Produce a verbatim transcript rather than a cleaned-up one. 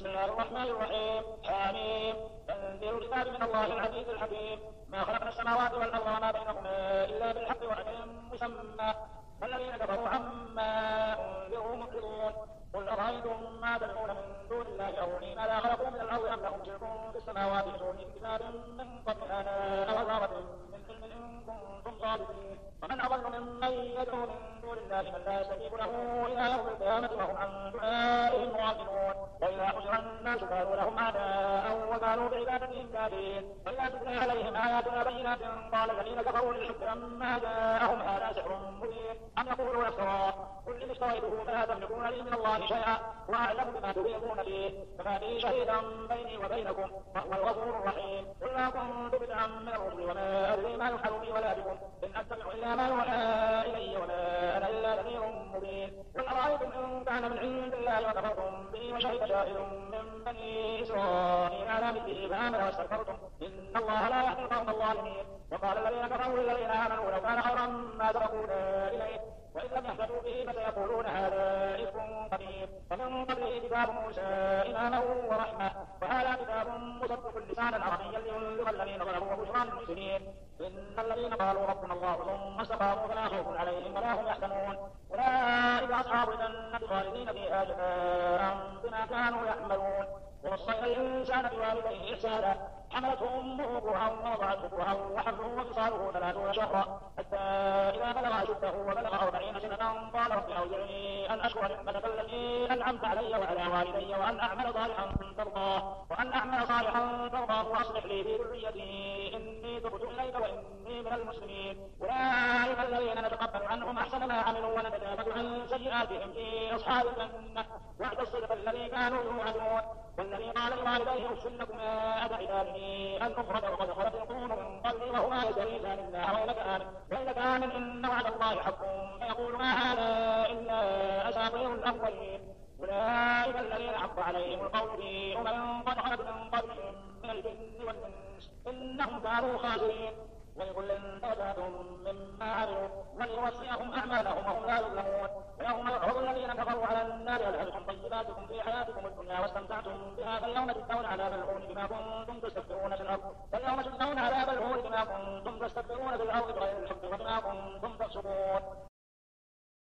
بسم الله الرحمن الرحيم. حميم. تنزيل الكتاب من الله العزيز الحكيم. ما خلقنا السماوات والأرض وما بينهما إلا بالحق وأجل مسمى والذين كفروا عما أنذروا معرضون. قل أرأيتم ما تدعون من دون الله أروني ماذا خلقوا من الأرض أم لهم شرك في السماوات ائتوني بكتاب من قبل أن أثارة من علم إن كنتم صادقين. ومن أضل ممن يدعو من دون الله من لا يستجيب له إلى يوم القيامة وهم عن دعائهم غافلون. وإذا حشر الناس كانوا لهم أعداء وكانوا بعبادتهم كافرين. وإذا تتلى عليهم آياتنا بينات قال الذين كفروا للحق لما جاءهم هذا سحر مبين أم يقولون افتراه قل إن اشتريته فلا تملكون لي من الله شيئا وأعلم بما تفيضون فيه كفاني شهيدا بيني وبينكم وهو الغفور الرحيم. قل ما كنت بدعا من الرسل وما أدري ما يفعل بي ولا بكم إن أتبع إلا ما يوحى إلي وما أنا إلا نذير مبين. قل أرأيتم إن كان من عند الله وكفرتم به وشهد شاهد من بني إسرائيل على مثله فآمن واستكبرتم إن الله لا يهدي القوم الظالمين. وقال الذين كفروا للذين آمنوا لو كان خيرا ما سبقونا إليه وإن لم يهتدوا به فسيقولون هذا إفك قديم. ومن قبله كتاب موسى إماما ورحمة وهذا كتاب مصدق لسانا عربيا لينذر الذين ظلموا وبشرى للمحسنين. إن الذين قالوا ربنا الله ثم استقاموا فلا خوف عليهم ولا هم يحزنون أولئك أصحاب الجنة خالدين فيها جزاء بما كانوا يعملون. ووصينا الإنسان بوالديه إحسانا حملته أمه كرها ووضعته كرها وحمله وفصاله ثلاثون شهرا حتى إذا بلغ أشده وبلغ أربعين سنة قال رب أوزعني أن أشكر نعمتك التي أنعمت علي وعلى والدي وأن أعمل صالحا ترضاه وأن أعمل صالحا ترضاه وأصلح لي في ذريتي إني تبت إليك وإني من المسلمين. أولئك الذين نتقبل عنهم أحسن ما عملوا ونتجاوز عن سيئاتهم في أصحاب الجنة وعد الصدق الذي كانوا يوعدون. والذي قال لوالديه اغفر لكما أتعدانني أن أخرج وقد خلت القرون من قبلي وهما يستغيثان الله ويلك آمن ويلك آمن إن وعد الله حق فيقول ما هذا إلا أساطير الأولين. أولئك الذين حق عليهم القول في أمم قد خلت من قبلهم من الجن والإنس إنهم كانوا خاسرين. ولكل درجات مما عملوا وليوفيهم أعمالهم وهم لا يظلمون. ويوم يعرض الذين كفروا على النار أذهبتم طيباتكم في حياتكم الدنيا واستمتعتم بها فاليوم تجزون عذاب الهون بما كنتم تستكبرون في الأرض فاليوم تجزون عذاب الهون بما كنتم تستكبرون في الأرض بغير الحق وبما كنتم تفسقون.